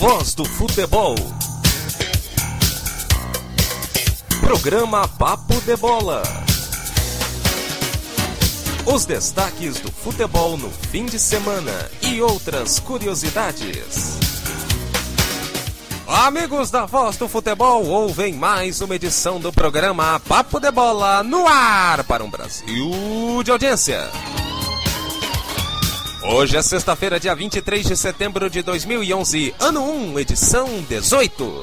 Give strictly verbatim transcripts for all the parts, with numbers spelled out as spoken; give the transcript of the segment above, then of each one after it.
Voz do Futebol. Programa Papo de Bola. Os destaques do futebol no fim de semana e outras curiosidades. Amigos da Voz do Futebol, ouvem mais uma edição do programa Papo de Bola no ar para um Brasil de audiência. Hoje é sexta-feira, dia vinte e três de setembro de dois mil e onze, ano um, edição dezoito.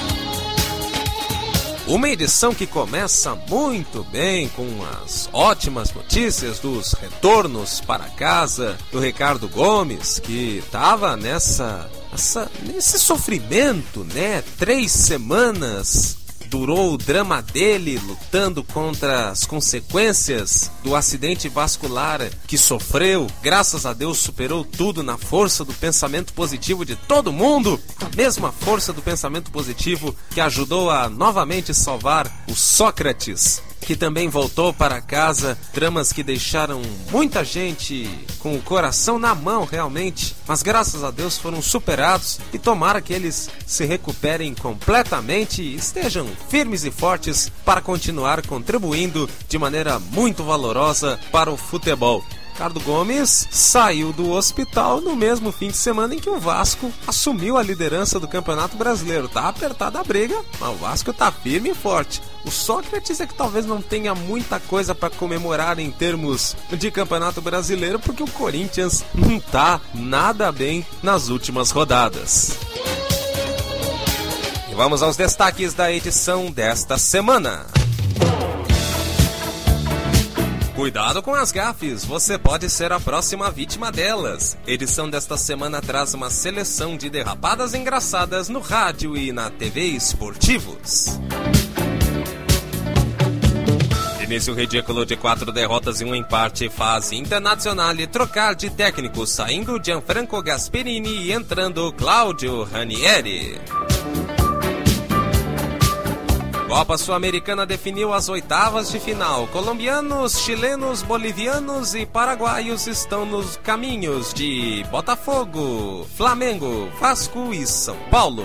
Uma edição que começa muito bem, com as ótimas notícias dos retornos para casa do Ricardo Gomes, que estava nessa, nessa, nesse sofrimento, né? Três semanas durou o drama dele, lutando contra as consequências do acidente vascular que sofreu. Graças a Deus superou tudo na força do pensamento positivo de todo mundo. A mesma força do pensamento positivo que ajudou a novamente salvar o Sócrates, que também voltou para casa. Dramas que deixaram muita gente com o coração na mão realmente, mas graças a Deus foram superados e tomara que eles se recuperem completamente e estejam firmes e fortes para continuar contribuindo de maneira muito valorosa para o futebol. Ricardo Gomes saiu do hospital no mesmo fim de semana em que o Vasco assumiu a liderança do Campeonato Brasileiro. Tá apertada a briga, mas o Vasco tá firme e forte. O Sócrates é que talvez não tenha muita coisa para comemorar em termos de Campeonato Brasileiro, porque o Corinthians não tá nada bem nas últimas rodadas. E vamos aos destaques da edição desta semana. Cuidado com as gafes, você pode ser a próxima vítima delas. Edição desta semana traz uma seleção de derrapadas engraçadas no rádio e na T V esportivos. Início ridículo de quatro derrotas e um empate faz Internazionale trocar de técnico, saindo Gianfranco Gasperini e entrando Claudio Ranieri. Copa Sul-Americana definiu as oitavas de final. Colombianos, chilenos, bolivianos e paraguaios estão nos caminhos de Botafogo, Flamengo, Vasco e São Paulo.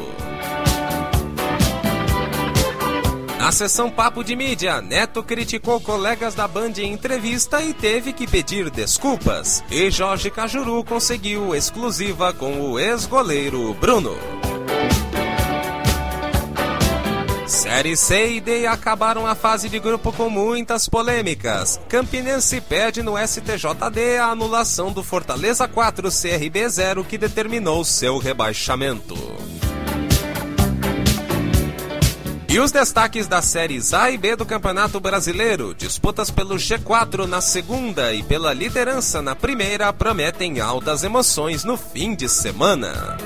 Na sessão Papo de Mídia, Neto criticou colegas da Band em entrevista e teve que pedir desculpas. E Jorge Cajuru conseguiu exclusiva com o ex-goleiro Bruno. Série C e D acabaram a fase de grupo com muitas polêmicas. Campinense pede no S T J D a anulação do Fortaleza quatro C R B zero que determinou seu rebaixamento. E os destaques das séries A e B do Campeonato Brasileiro, disputas pelo G quatro na segunda e pela liderança na primeira, prometem altas emoções no fim de semana.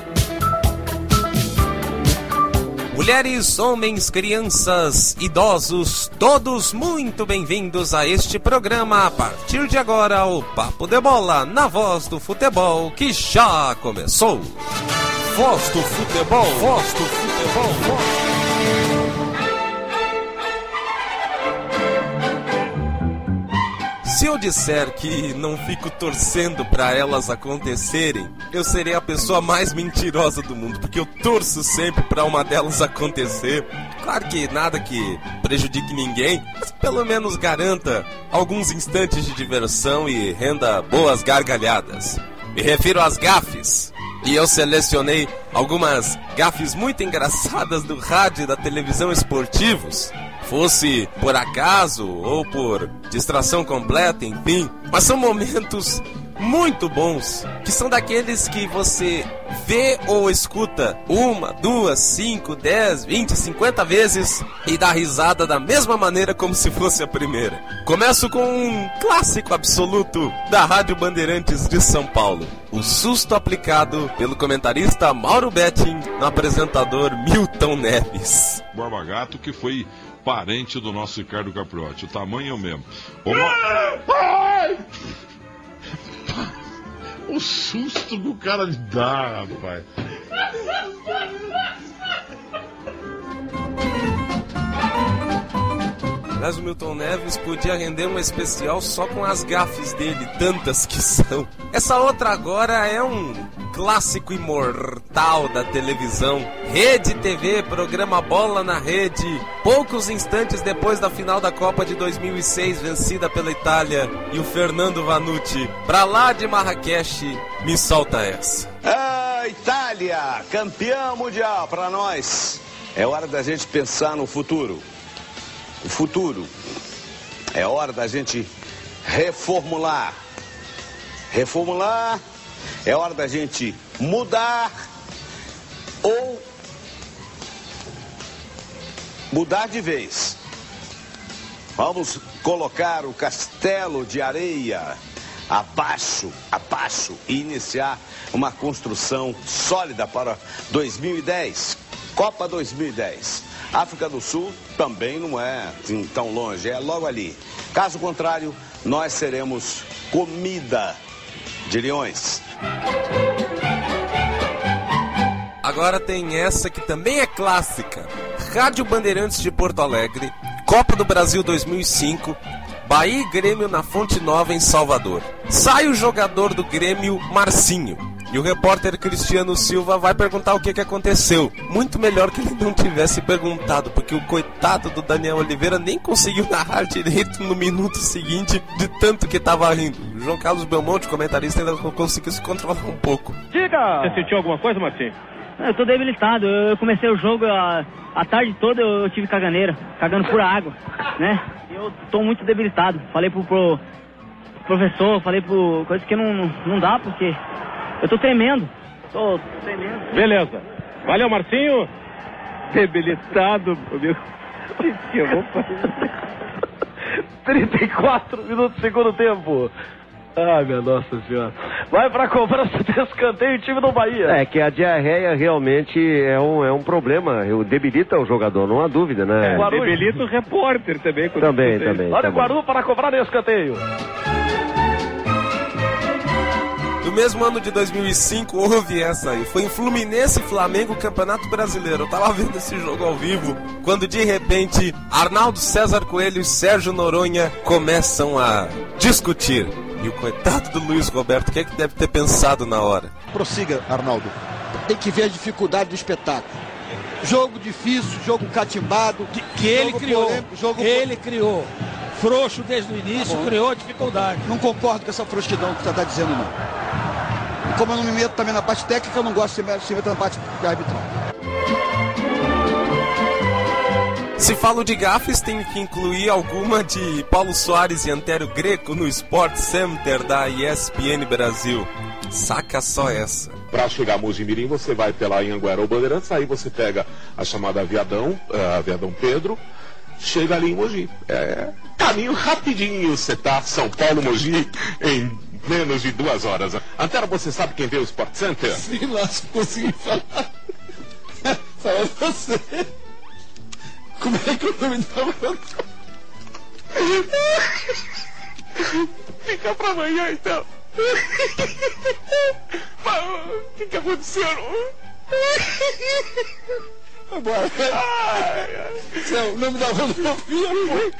Mulheres, homens, crianças, idosos, todos muito bem-vindos a este programa. A partir de agora, o Papo de Bola na Voz do Futebol, que já começou. Voz do Futebol, Voz do Futebol, Voz. Se eu disser que não fico torcendo para elas acontecerem, eu serei a pessoa mais mentirosa do mundo, porque eu torço sempre para uma delas acontecer. Claro que nada que prejudique ninguém, mas pelo menos garanta alguns instantes de diversão e renda boas gargalhadas. Me refiro às gafes. E eu selecionei algumas gafes muito engraçadas do rádio e da televisão esportivos. Fosse por acaso ou por distração completa, enfim. Mas são momentos muito bons, que são daqueles que você vê ou escuta uma, duas, cinco, dez, vinte, cinquenta vezes e dá risada da mesma maneira como se fosse a primeira. Começo com um clássico absoluto da Rádio Bandeirantes de São Paulo. O susto aplicado pelo comentarista Mauro Betting no apresentador Milton Neves. Borba Gato, que foi parente do nosso Ricardo Capriotti. O tamanho é o mesmo. O, Ma... o susto que o cara lhe dá, rapaz. Aliás, o Milton Neves podia render um especial só com as gafes dele. tantas que são. Essa outra agora é um clássico imortal da televisão. Rede T V, programa Bola na Rede. Poucos instantes depois da final da Copa de dois mil e seis, vencida pela Itália, e o Fernando Vanucci, pra lá de Marrakech, me solta essa. Ah, Itália, campeã mundial pra nós. É hora da gente pensar no futuro. O futuro. É hora da gente reformular. Reformular. É hora da gente mudar ou mudar de vez. Vamos colocar o castelo de areia abaixo, abaixo e iniciar uma construção sólida para dois mil e dez. Copa dois mil e dez. África do Sul também não é assim, tão longe, é logo ali. Caso contrário, nós seremos comida de leões. Agora tem essa que também é clássica. Rádio Bandeirantes de Porto Alegre, Copa do Brasil dois mil e cinco, Bahia e Grêmio na Fonte Nova em Salvador. Sai o jogador do Grêmio, Marcinho, e o repórter Cristiano Silva vai perguntar o que, que aconteceu. Muito melhor que ele não tivesse perguntado, porque o coitado do Daniel Oliveira nem conseguiu narrar direito no minuto seguinte, de tanto que tava rindo. O João Carlos Belmonte, comentarista, ainda conseguiu se controlar um pouco. Diga! Você sentiu alguma coisa, Marcinho? Eu tô debilitado. Eu comecei o jogo a, a tarde toda, eu, eu tive caganeira, cagando pura água, né? Eu tô muito debilitado. Falei pro, pro professor, falei pro coisa que não, não, não dá, porque eu tô tremendo. Tô tremendo. Beleza. Valeu, Marcinho. Debilitado, meu. O que eu vou fazer? trinta e quatro minutos do segundo tempo. Ai, minha Nossa Senhora. Vai pra cobrança de escanteio o time do Bahia. É que a diarreia realmente é um, é um problema. O debilita o jogador, não há dúvida, né? É, debilita o repórter também. Também, também. Olha o Guarulhos para cobrar de escanteio. No mesmo ano de dois mil e cinco, houve essa aí. Foi em Fluminense e Flamengo, Campeonato Brasileiro. Eu tava vendo esse jogo ao vivo, quando de repente Arnaldo César Coelho e Sérgio Noronha começam a discutir. E o coitado do Luiz Roberto, o que é que deve ter pensado na hora? Prossiga, Arnaldo. Tem que ver a dificuldade do espetáculo. Jogo difícil, jogo catimbado. Que, que ele criou. Polêmico, jogo ele criou. Frouxo desde o início, tá, criou dificuldade. Não concordo com essa frouxidão que você está dizendo, não. E como eu não me meto também na parte técnica, eu não gosto de se meter na parte arbitral. Se falo de gafes, tenho que incluir alguma de Paulo Soares e Antério Greco no Sport Center da E S P N Brasil. Saca só essa. Para chegar a Mojimirim, você vai pela Anhanguera ou Bandeirantes, aí você pega a chamada Viadão, uh, Viadão Pedro, chega ali em Mogi. É caminho rapidinho, você tá São Paulo, Mogi, em menos de duas horas. Antero, você sabe quem vê o Sport Center? Sim, lá, se consegui falar. Fala você. Como é que eu não me dava? Fica pra amanhã, então. Mas o que que aconteceu? Agora, não, não me dava no filho.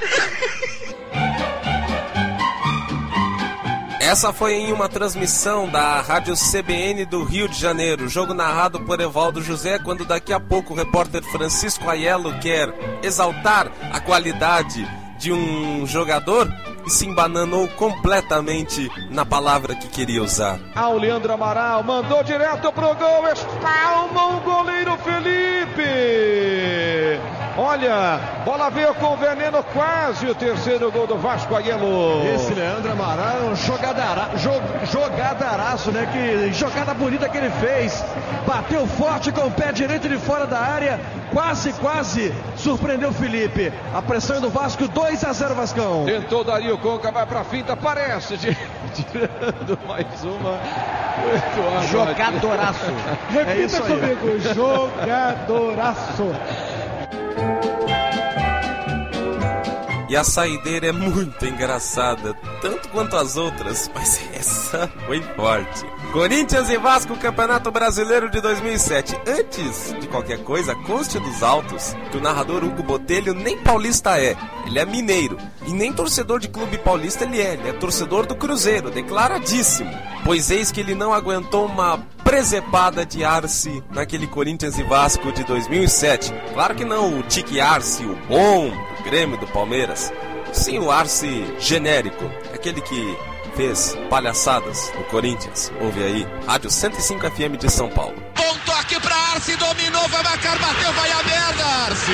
Essa foi em uma transmissão da Rádio C B N do Rio de Janeiro, jogo narrado por Evaldo José, quando daqui a pouco o repórter Francisco Aiello quer exaltar a qualidade de um jogador e se embananou completamente na palavra que queria usar. Ah, o Leandro Amaral mandou direto pro gol, espalma o goleiro Felipe. Olha, bola veio com veneno, quase o terceiro gol do Vasco Aiello. Esse Leandro Amaral é um jogadara, jog, jogadaraço, né? Que jogada bonita que ele fez. Bateu forte com o pé direito de fora da área. Quase, quase surpreendeu o Felipe. A pressão do Vasco, dois a zero Vascão. Tentou Dario Conca, vai pra finta, parece de, tirando mais uma. Jogadoraço. Repita é isso comigo, aí. Jogadoraço. E a saideira é muito engraçada, tanto quanto as outras, mas essa foi forte. Corinthians e Vasco, Campeonato Brasileiro de dois mil e sete. Antes de qualquer coisa, conste dos autos que o narrador Hugo Botelho nem paulista é, ele é mineiro. E nem torcedor de clube paulista ele é, ele é torcedor do Cruzeiro, declaradíssimo. Pois eis que ele não aguentou uma presepada de Arce naquele Corinthians e Vasco de dois mil e sete. Claro que não o Tique Arce, o bom do Grêmio, do Palmeiras. Sim, o Arce genérico, aquele que fez palhaçadas no Corinthians. Ouve aí, Rádio cento e cinco F M de São Paulo. Bom toque pra Arce, dominou, vai marcar, bateu, vai a merda, Arce!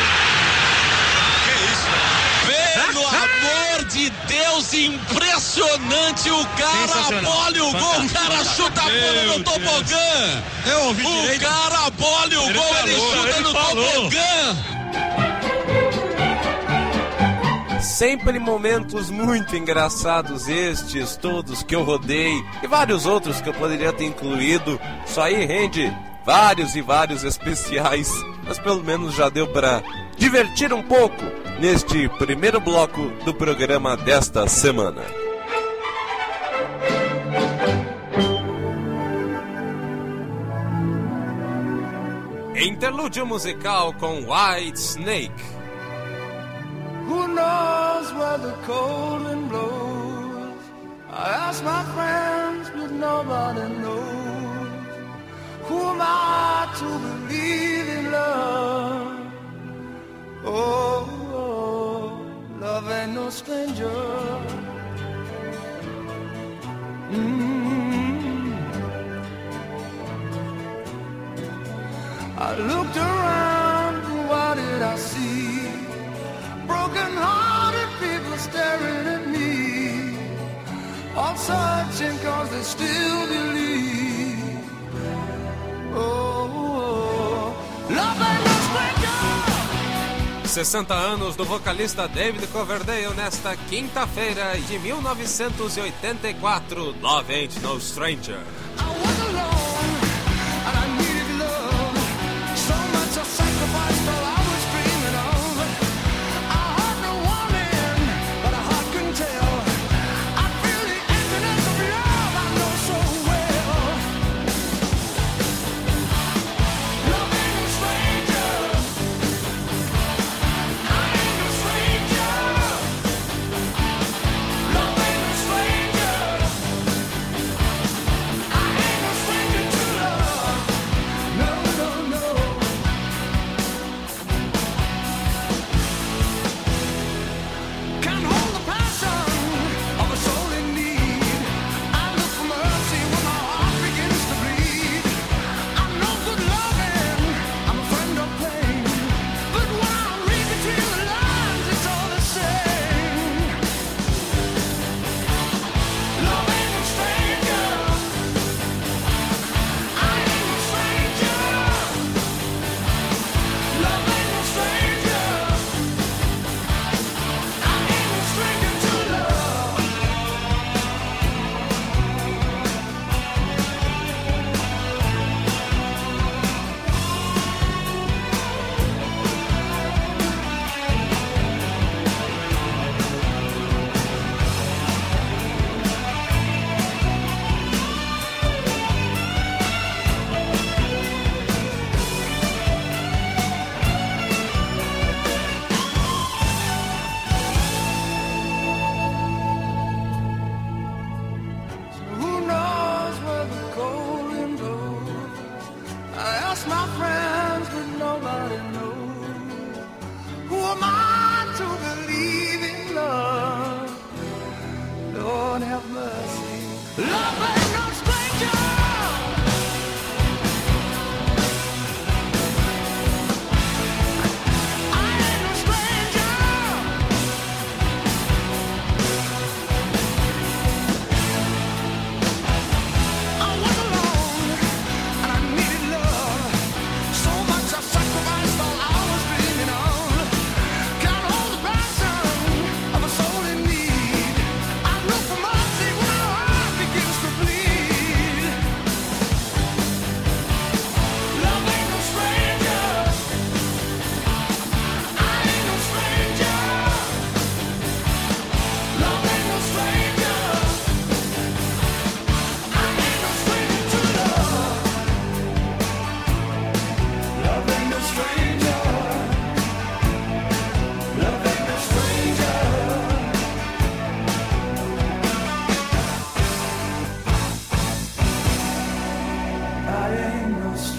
Que isso? Pelo amor de Deus, impressionante! O cara abole o gol, o cara chuta a bola no tobogã! Eu ouvi o direito. cara abole o Ele gol, falou, ele chuta ele no falou. tobogã! Sempre momentos muito engraçados estes, todos que eu rodei, e vários outros que eu poderia ter incluído. Isso aí rende vários e vários especiais, mas pelo menos já deu pra divertir um pouco neste primeiro bloco do programa desta semana. Interlúdio musical com White Snake. Who knows where the cold wind blows? I ask my friends, but nobody knows. Who am I to believe in love? Oh, oh, love ain't no stranger. Mm-hmm. I looked around, and what did I see? Broken-hearted people staring at me, all searching cause they still believe. Oh, oh, love ain't no stranger. sessenta anos do vocalista David Coverdale nesta quinta-feira de mil novecentos e oitenta e quatro. Love Ain't No Stranger. I was alone and I needed love, so much I sacrificed all I was dreaming of.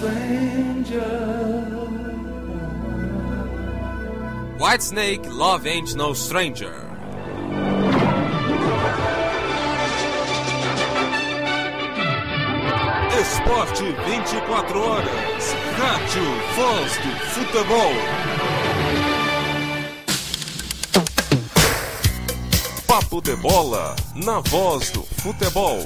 Whitesnake, Love Ain't No Stranger. Esporte vinte e quatro horas. Rádio Voz do Futebol. Papo de bola na Voz do Futebol.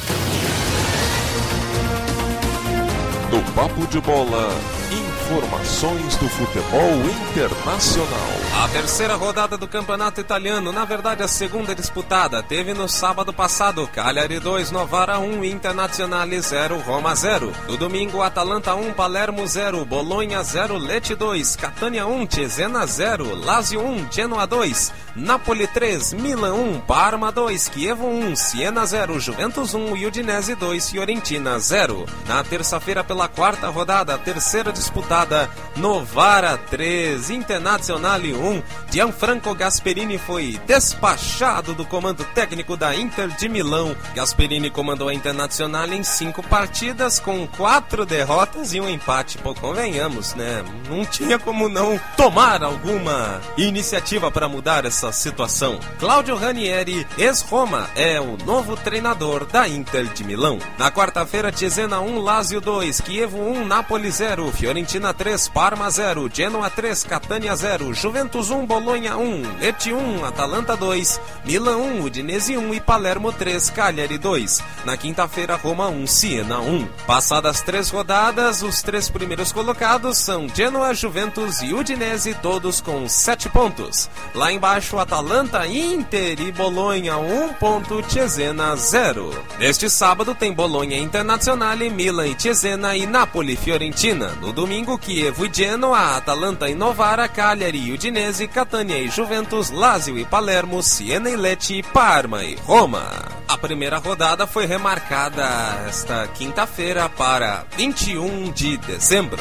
No Papo de Bola, informações do futebol internacional. A terceira rodada do campeonato italiano, na verdade a segunda disputada, teve no sábado passado Cagliari dois, Novara um, Internazionale zero, Roma zero. No domingo, Atalanta um, Palermo zero, Bolonha zero, Lecce dois, Catania um, Cesena zero, Lazio um, Genoa dois, Napoli três, Milan um, Parma dois, Chievo um, Siena zero, Juventus um e Udinese dois, Fiorentina zero. Na terça-feira, pela quarta rodada, terceira disputada, Novara três, Internazionale um, Gianfranco Gasperini foi despachado do comando técnico da Inter de Milão. Gasperini comandou a Internazionale em cinco partidas, com quatro derrotas e um empate. Pô, convenhamos, né? Não tinha como não tomar alguma iniciativa para mudar essa situação. Claudio Ranieri, ex-Roma, é o novo treinador da Inter de Milão. Na quarta-feira, Cesena um, Lazio dois, Chievo um, Napoli zero, Fiorentina três, Parma zero, Genoa três, Catania zero, Juventus um, Bolonha um, Lecce um, Atalanta dois, Milan um, Udinese um e Palermo três, Cagliari dois. Na quinta-feira, Roma um, Siena um. Passadas três rodadas, os três primeiros colocados são Genoa, Juventus e Udinese, todos com sete pontos. Lá embaixo, Atalanta, Inter e Bolonha um ponto, Cesena zero. Neste sábado tem Bolonha, Internazionale, Milan e Cesena e Napoli, Fiorentina. No domingo, Chievo e Genoa, Atalanta e Novara, Cagliari e Udinese, Catania e Juventus, Lazio e Palermo, Siena e Lecce, Parma e Roma. A primeira rodada foi remarcada esta quinta-feira para vinte e um de dezembro.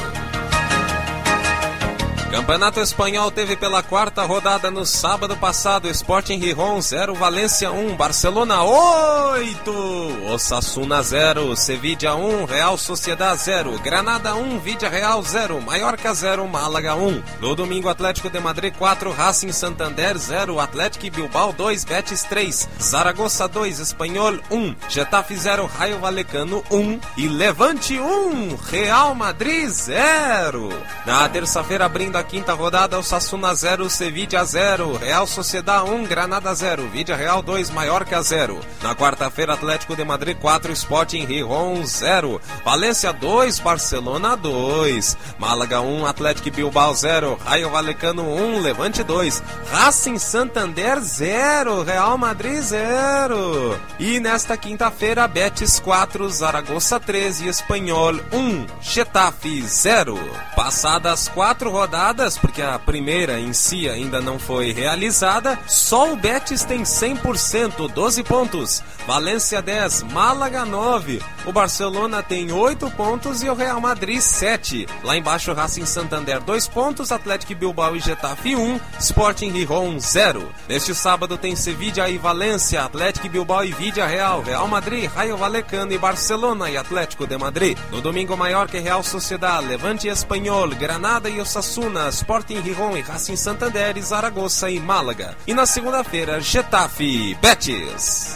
Campeonato Espanhol teve pela quarta rodada no sábado passado Sporting Gijón zero, Valência um, Barcelona oito, Osasuna zero, Sevilla um, Real Sociedad zero, Granada um, Vidia Real zero, Mallorca zero, Málaga um. No domingo, Atlético de Madrid quatro, Racing Santander zero, Atlético Bilbao dois, Betis três, Zaragoza dois, Espanhol um, Getafe zero, Rayo Vallecano um e Levante um, Real Madrid zero. Na terça-feira, abrindo a quinta rodada, Osasuna zero, Sevilla zero, Real Sociedad um, Granada zero, Vidia Real dois, Mallorca zero. Na quarta-feira, Atlético de Madrid quatro, Sporting Gijón zero, Valência dois, Barcelona dois, Málaga um, Atlético Bilbao zero, Rayo Vallecano um, Levante dois, Racing Santander zero, Real Madrid zero. E nesta quinta-feira, Betis quatro, Zaragoza três e Espanhol um, Getafe zero. Passadas quatro rodadas, porque a primeira em si ainda não foi realizada, só o Betis tem cem por cento, doze pontos, Valência dez, Málaga nove, o Barcelona tem oito pontos e o Real Madrid sete. Lá embaixo, Racing Santander dois pontos, Atlético Bilbao e Getafe um, Sporting Gijón zero. Neste sábado tem Sevilla e Valência, Atlético Bilbao e Vidia Real, Real Madrid, Rayo Vallecano e Barcelona e Atlético de Madrid. No domingo, Mallorca e Real Sociedad, Levante e Espanhol, Granada e Osasuna, Sporting Gijón e Racing Santander e Zaragoza e Málaga. E na segunda-feira, Getafe e Betis.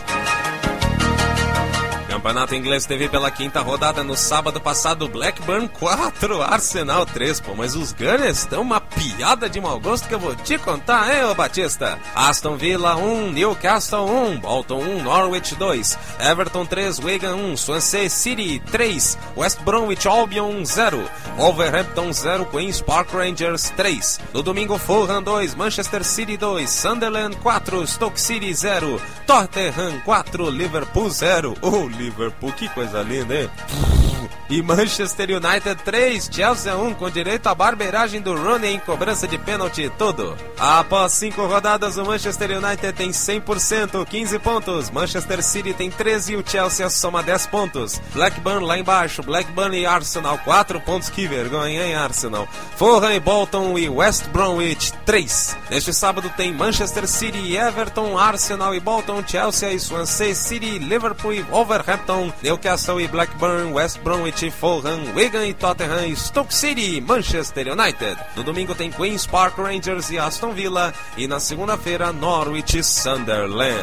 Campeonato Inglês teve pela quinta rodada no sábado passado Blackburn quatro, Arsenal três. Pô, mas os Gunners estão uma piada de mau gosto que eu vou te contar, hein, ô Batista? Aston Villa um, Newcastle um, Bolton um, Norwich dois, Everton três, Wigan um, Swansea City três, West Bromwich Albion zero, Wolverhampton zero, Queen's Park Rangers três. No domingo, Fulham dois, Manchester City dois, Sunderland quatro, Stoke City zero, Tottenham quatro, Liverpool zero. Oh, Liverpool, que coisa linda, hein? E Manchester United três, Chelsea um, com direito à barbeiragem do Rooney em cobrança de pênalti e tudo. Após cinco rodadas, o Manchester United tem cem por cento, quinze pontos. Manchester City tem treze e o Chelsea soma dez pontos. Blackburn lá embaixo, Blackburn e Arsenal quatro pontos. Que vergonha, hein, Arsenal? Fulham e Bolton e West Bromwich três. Neste sábado tem Manchester City e Everton, Arsenal e Bolton, Chelsea e Swansea City, Liverpool e Wolverhampton, Newcastle e Blackburn, West Bromwich Bromwich, Fulham, Wigan e Tottenham, Stoke City e Manchester United. No domingo tem Queen's Park Rangers e Aston Villa. E na segunda-feira, Norwich e Sunderland.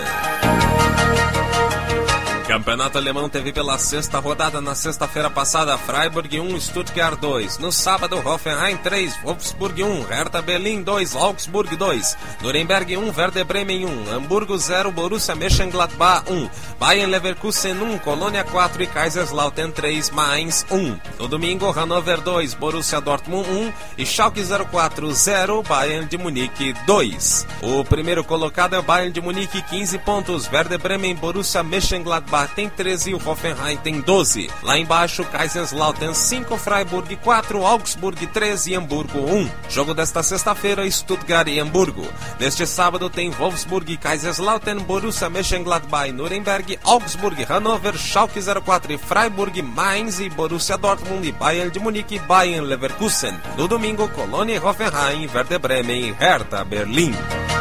Campeonato Alemão teve pela sexta rodada na sexta-feira passada Freiburg um, Stuttgart dois. No sábado, Hoffenheim três, Wolfsburg um, Hertha Berlin dois, Augsburg dois. Nuremberg um, Werder Bremen um, Hamburgo zero, Borussia Mönchengladbach um, Bayern Leverkusen um, Colônia quatro e Kaiserslautern três, Mainz um. No domingo, Hannover dois, Borussia Dortmund um e Schalke zero quatro zero, Bayern de Munique dois. O primeiro colocado é o Bayern de Munique, quinze pontos, Werder Bremen, Borussia Mönchengladbach tem treze e o Hoffenheim tem doze. Lá embaixo, Kaiserslautern cinco, Freiburg quatro, Augsburg treze e Hamburgo um. Jogo desta sexta-feira, Stuttgart e Hamburgo. Neste sábado tem Wolfsburg, Kaiserslautern, Borussia Mönchengladbach e Nuremberg, Augsburg, Hannover, Schalke zero quatro e Freiburg, Mainz e Borussia Dortmund e Bayern de Munique e Bayern Leverkusen. No domingo, Colônia e Hoffenheim, Werder Bremen e Hertha Berlin.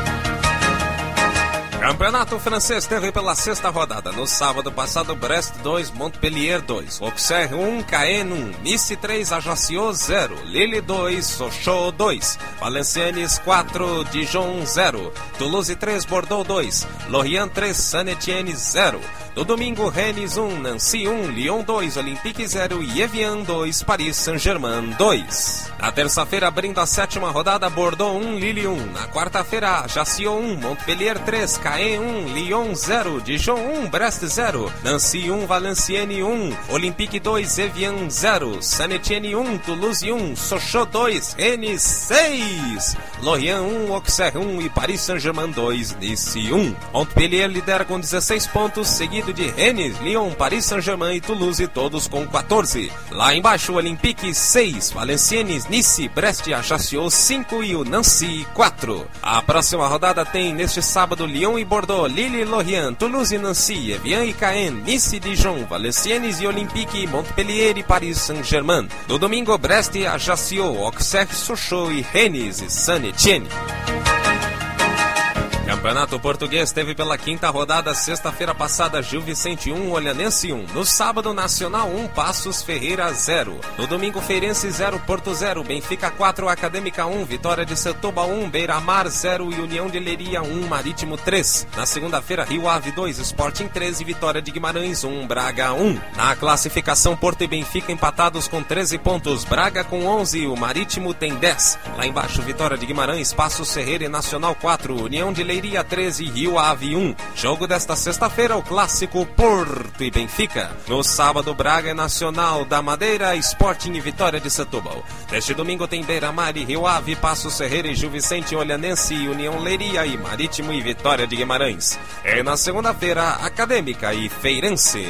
Campeonato francês teve pela sexta rodada. No sábado passado, Brest dois, Montpellier dois, Auxerre um, Caen um, Nice três, Ajaccio zero, Lille dois, Sochaux dois, Valenciennes quatro, Dijon zero, Toulouse três, Bordeaux dois, Lorient três, Saint-Étienne zero. No domingo, Rennes um, Nancy um, Lyon dois, Olympique zero e Evian dois, Paris Saint-Germain dois. Na terça-feira, abrindo a sétima rodada, Bordeaux um, Lille um. Na quarta-feira, Ajaccio um, Montpellier três, Caen um, Lyon zero, Dijon um, Brest zero, Nancy um, Valenciennes um, Olympique dois, Evian zero, Saint-Étienne um, Toulouse um, Sochaux dois, Rennes seis, Lorient um, Auxerre um e Paris Saint-Germain dois, Nice um. Montpellier lidera com dezesseis pontos, seguido de Rennes, Lyon, Paris Saint-Germain e Toulouse, todos com quatorze. Lá embaixo, Olympique seis, Valenciennes, Nice, Brest, Ajaccio cinco e o Nancy quatro. A próxima rodada tem neste sábado Lyon e Bordeaux, Lille, Lorient, Toulouse e Nancy, Evian e Caen, Nice, Dijon, Valenciennes e Olympique, Montpellier e Paris Saint-Germain. No domingo, Brest, Ajaccio, Auxerre, Sochaux e Rennes e Saint-Étienne. Campeonato Português teve pela quinta rodada, sexta-feira passada, Gil Vicente um, Olhanense um. No sábado, Nacional um, Passos Ferreira zero. No domingo, Feirense zero, Porto zero, Benfica quatro, Acadêmica um, Vitória de Setúbal um, Beira-Mar zero e União de Leiria um, Marítimo três. Na segunda-feira, Rio Ave dois, Sporting treze, Vitória de Guimarães um, Braga um. Na classificação, Porto e Benfica empatados com treze pontos, Braga com onze e o Marítimo tem dez. Lá embaixo, Vitória de Guimarães, Passos Ferreira e Nacional quatro, União de Leiria treze, Rio Ave um. Jogo desta sexta-feira, o clássico Porto e Benfica. No sábado, Braga e Nacional da Madeira, Sporting e Vitória de Setúbal. Neste domingo tem Beira-Mar e Rio Ave, Passos Ferreira e Gil Vicente, Olhanense e União Leiria e Marítimo e Vitória de Guimarães. E na segunda-feira, Acadêmica e Feirense.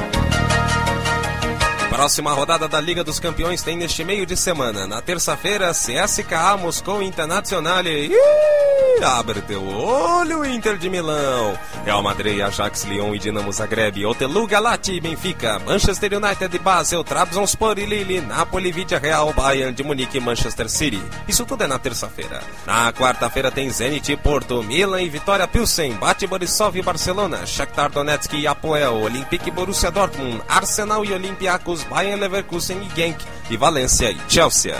Próxima rodada da Liga dos Campeões tem neste meio de semana. Na terça-feira, C S K A, Moscou Internacional e... abre teu olho, Inter de Milão. Real Madrid, Ajax, Lyon e Dinamo Zagreb. Otelu, Galati e Benfica. Manchester United e Basel, Trabzonspor e Lille. Napoli, Vidia Real, Bayern de Munique e Manchester City. Isso tudo é na terça-feira. Na quarta-feira tem Zenit e Porto, Milan e Vitória Pilsen. Bate Borisov e Barcelona. Shakhtar Donetsk e Apoel. Olympique e Borussia Dortmund. Arsenal e Olympiacos. Bayern Leverkusen e Genk. E Valência e Chelsea.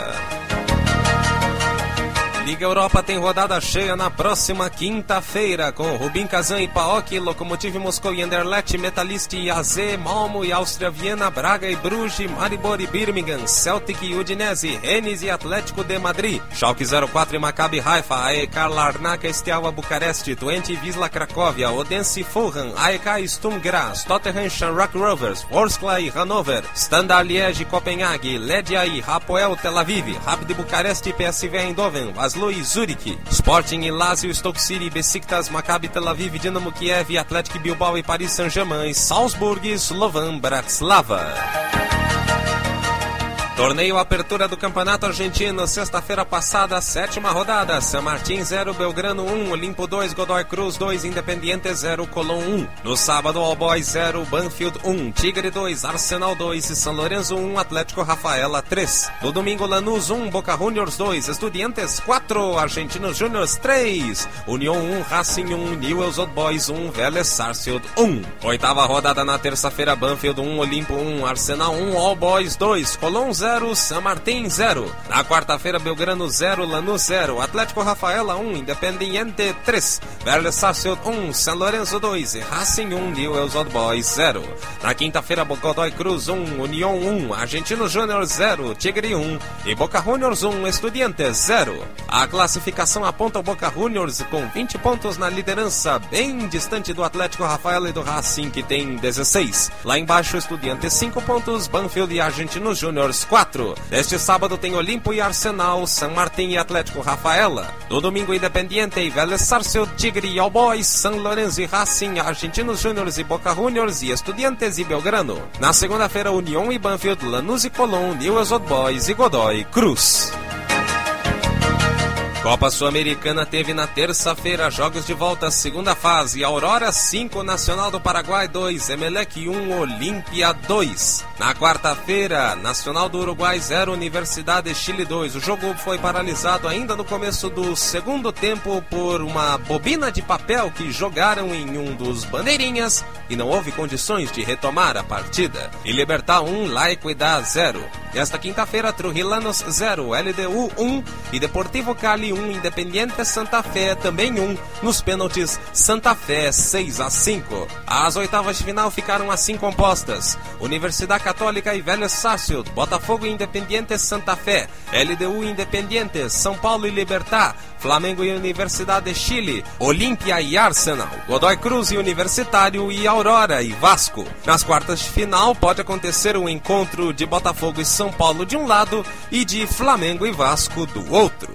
Liga Europa tem rodada cheia na próxima quinta-feira, com Rubin Kazan e Paok, Lokomotiv Moscou e Anderlecht, Metalist e A Z, Malmo e Áustria Viena, Braga e Bruges, Maribor e Birmingham, Celtic e Udinese, Rennes e Atlético de Madrid, Schalke zero quatro e Maccabi Haifa, A E K Larnaca Steaua Bucareste, Twente e Wisla Cracóvia, Odense e Fulham, A E K Sturm Graz, Tottenham Shamrock Rovers, Vorskla e Hannover, Standard Liège e Copenhague, Ledia e Hapoel Tel Aviv, Rapid Bucareste e P S V Eindhoven, Oslo e Zurich, Sporting e Lazio, Stoke City, Besiktas, Maccabi Tel Aviv, Dinamo Kiev, Atlético Bilbao e Paris Saint-Germain, Salzburg e Slovan Bratislava. Torneio Apertura do Campeonato Argentino, sexta-feira passada, sétima rodada. San Martín zero, Belgrano um, Olimpo dois, Godoy Cruz dois, Independiente zero, Colón um. No sábado, All Boys zero, Banfield um, Tigre dois, Arsenal dois, São Lourenço um, Atlético Rafaela três. No domingo, Lanús um, Boca Juniors dois, Estudiantes quatro, Argentinos Júniors três, União um, Racing um, Newell's Old Boys um, Vélez Sarsfield um. Oitava rodada na terça-feira, Banfield um, Olimpo um, Arsenal um, All Boys dois, Colón zero, San Martín zero. Na quarta-feira, Belgrano zero, Lanús zero, Atlético Rafaela um, Independiente três, Vélez Sarsfield um, São Lourenço dois, Racing um, Newell's Old Boys zero. Na quinta-feira, Godoy Cruz um, União um, Argentinos Júnior zero, Tigre um e Boca Juniors um, Estudiantes zero. A classificação aponta o Boca Juniors com vinte pontos na liderança, bem distante do Atlético Rafaela e do Racing, que tem dezesseis. Lá embaixo, Estudiantes cinco pontos, Banfield e Argentinos Júniors quatro. Neste sábado tem Olimpo e Arsenal, San Martín e Atlético Rafaela. No domingo, Independiente e Vélez Sarsfield, Tigre e All Boys, São Lourenço e Racing, Argentinos Júniors e Boca Juniors e Estudiantes e Belgrano. Na segunda-feira, União e Banfield, Lanús e Colón, Newell's Old Boys e Godoy Cruz. Copa Sul-Americana teve na terça-feira jogos de volta, segunda fase, Aurora cinco, Nacional do Paraguai dois, Emelec um, Olímpia dois. Na quarta-feira, Nacional do Uruguai zero, Universidade Chile dois. O jogo foi paralisado ainda no começo do segundo tempo por uma bobina de papel que jogaram em um dos bandeirinhas e não houve condições de retomar a partida. E Libertad um, La Equidad zero. Esta quinta-feira, Trujillanos zero, L D U um e Deportivo Cali um, Independiente Santa Fé também um. Nos pênaltis, Santa Fé seis a cinco. As oitavas de final ficaram assim compostas: Universidade Católica e Vélez Sarsfield, Botafogo e Independiente Santa Fé, L D U e Independiente, São Paulo e Libertad, Flamengo e Universidade de Chile, Olímpia e Arsenal, Godoy Cruz e Universitário e Aurora e Vasco. Nas quartas de final pode acontecer um encontro de Botafogo e São Paulo de um lado e de Flamengo e Vasco do outro.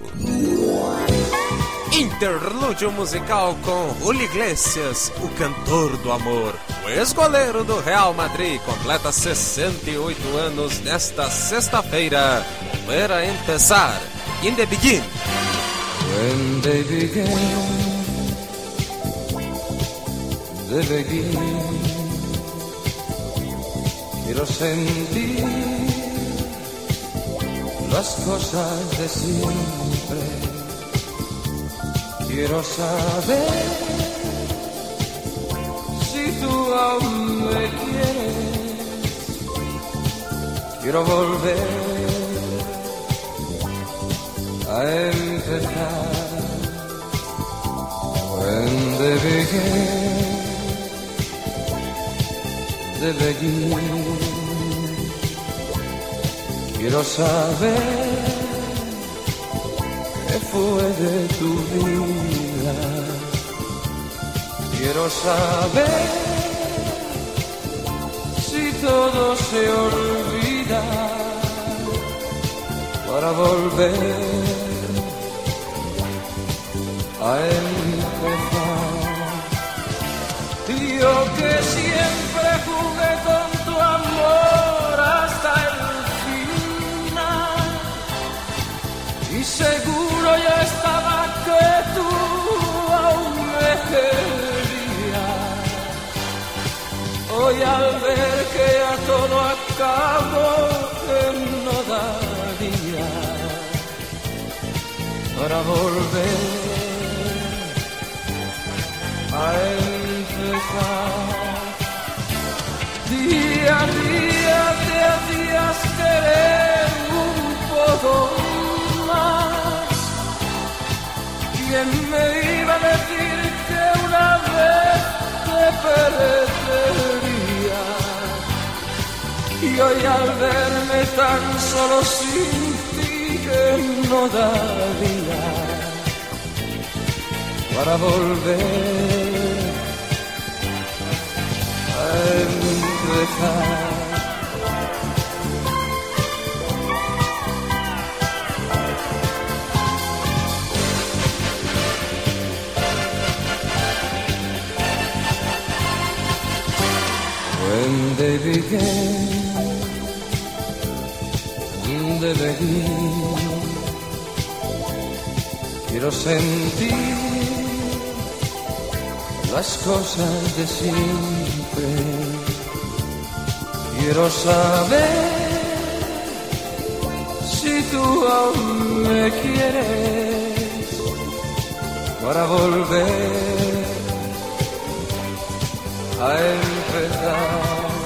Interlúdio musical com Julio Iglesias, o cantor do amor. O ex-goleiro do Real Madrid completa sessenta e oito anos nesta sexta-feira. Volver a empezar. In the begin. When they began, they begin. Quiero sentir las cosas de siempre. Quiero saber si tú aún me quieres. Quiero volver a empezar. When they began, they begin. Quiero saber qué fue de tu vida. Quiero saber si todo se olvida para volver a empezar. Yo que siempre jugué con tu amor hasta el final y seguro ya estaba que tú aún me querías. Hoy al ver que a todo acabo que no daría para volver a empezar. Día a día te hacías querer un poco más. ¿Quién me iba a decir que una vez te perdería? Y hoy al verme tan solo sin ti que no daría para volver a empezar. When they began, de venir. Quiero sentir las cosas de siempre. Quiero saber si tú aún me quieres para volver a empezar.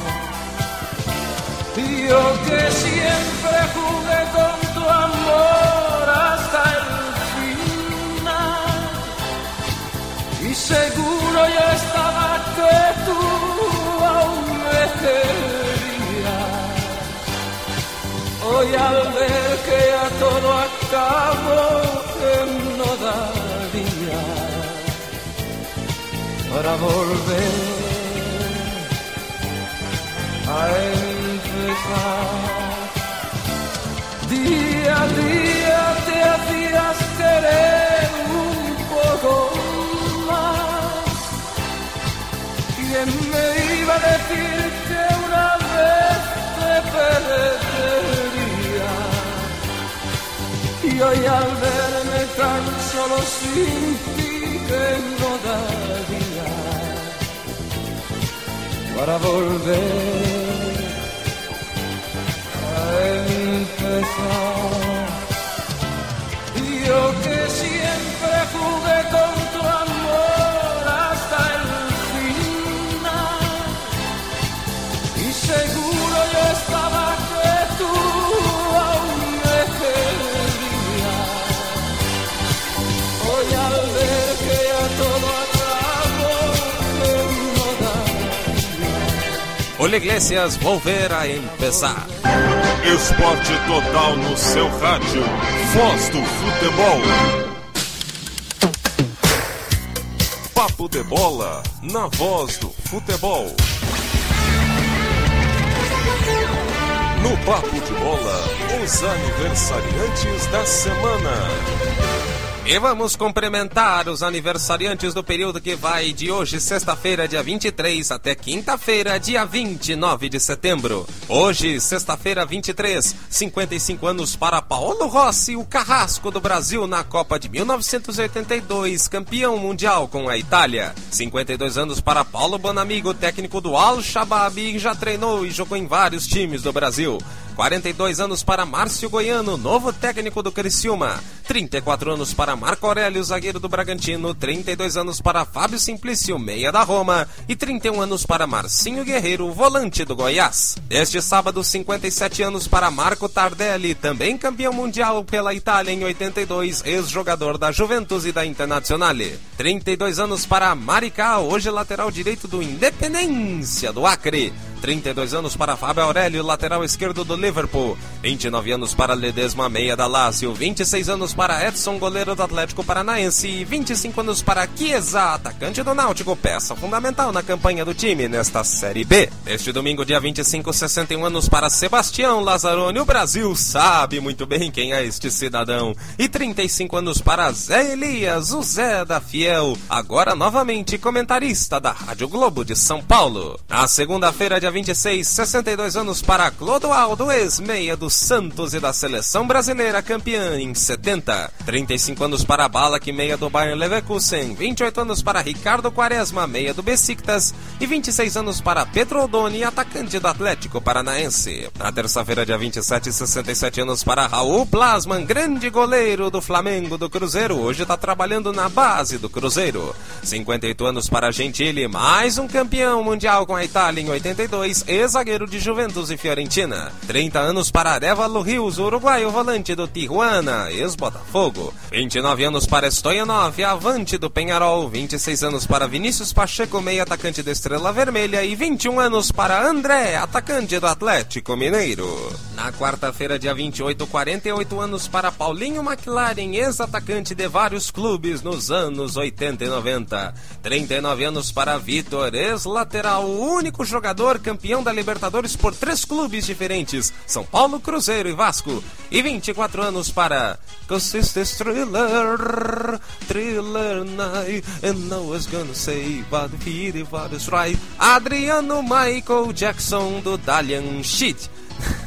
Yo que siempre jugué con tu amor hasta el final, y seguro yo estaba que tú aún me querías. Hoy al ver que ya todo acabó, que no daría para volver a empezar. Día a día te hacías querer un poco más. ¿Quién me iba a decir que una vez te perdería? Y hoy al verme tan solo sin ti, que no daría para volver a empezar. Yo que siempre jugué con tu amor hasta el final, y seguro yo estaba que tú aún me querías. Hoy al ver que ya todo acabó, que no daría. Julio Iglesias, volver a empezar. Esporte total no seu rádio. Voz do futebol. Papo de bola na Voz do Futebol. No Papo de Bola, os aniversariantes da semana. E vamos cumprimentar os aniversariantes do período que vai de hoje, sexta-feira, dia vinte e três, até quinta-feira, dia vinte e nove de setembro. Hoje, sexta-feira, vinte e três, cinquenta e cinco anos para Paulo Rossi, o carrasco do Brasil na Copa de mil novecentos e oitenta e dois, campeão mundial com a Itália. cinquenta e dois anos para Paulo Bonamigo, técnico do Al-Shabaab, e já treinou e jogou em vários times do Brasil. quarenta e dois anos para Márcio Goiano, novo técnico do Criciúma. trinta e quatro anos para Marco Aurélio, zagueiro do Bragantino. trinta e dois anos para Fábio Simplício, meia da Roma. E trinta e um anos para Marcinho Guerreiro, volante do Goiás. Este sábado, cinquenta e sete anos para Marco Tardelli, também campeão mundial pela Itália em oitenta e dois, ex-jogador da Juventus e da Internazionale. trinta e dois anos para Maricá, hoje lateral direito do Independência do Acre. trinta e dois anos para Fábio Aurélio, lateral esquerdo do Liverpool. vinte e nove anos para Ledesma, meia da Lazio. vinte e seis anos para Edson, goleiro do Atlético Paranaense. E vinte e cinco anos para Chiesa, atacante do Náutico, peça fundamental na campanha do time nesta Série B. Neste domingo, dia vinte e cinco, sessenta e um anos para Sebastião Lazzaroni. O Brasil sabe muito bem quem é este cidadão. E trinta e cinco anos para Zé Elias, o Zé da Fiel, agora novamente comentarista da Rádio Globo de São Paulo. Na segunda-feira, dia vinte e seis, sessenta e dois anos para Clodoaldo, ex-meia do Santos e da Seleção Brasileira, campeã em setenta. trinta e cinco anos para Ballack, meia do Bayer Leverkusen. vinte e oito anos para Ricardo Quaresma, meia do Besiktas. E vinte e seis anos para Pedro Odoni, atacante do Atlético Paranaense. Na terça-feira, dia vinte e sete, sessenta e sete anos para Raul Plasman, grande goleiro do Flamengo, do Cruzeiro. Hoje está trabalhando na base do Cruzeiro. cinquenta e oito anos para Gentili, mais um campeão mundial com a Itália em oitenta e dois, ex-zagueiro de Juventus e Fiorentina. trinta anos para Arevalo Rios, uruguaio, volante do Tijuana, ex-Botafogo. vinte e nove anos para Stoyanov, avante do Peñarol. vinte e seis anos para Vinícius Pacheco, meio atacante da Estrela Vermelha. E vinte e um anos para André, atacante do Atlético Mineiro. Na quarta-feira, dia vinte e oito, quarenta e oito anos para Paulinho McLaren, ex-atacante de vários clubes nos anos oitenta e noventa. trinta e nove anos para Vitor, ex-lateral, o único jogador campeão da Libertadores por três clubes diferentes, São Paulo, Cruzeiro e Vasco. E vinte e quatro anos para Cause it's this thriller, thriller night, and no one's gonna say what it is, what is right. Adriano Michael Jackson, do Dalian Shit.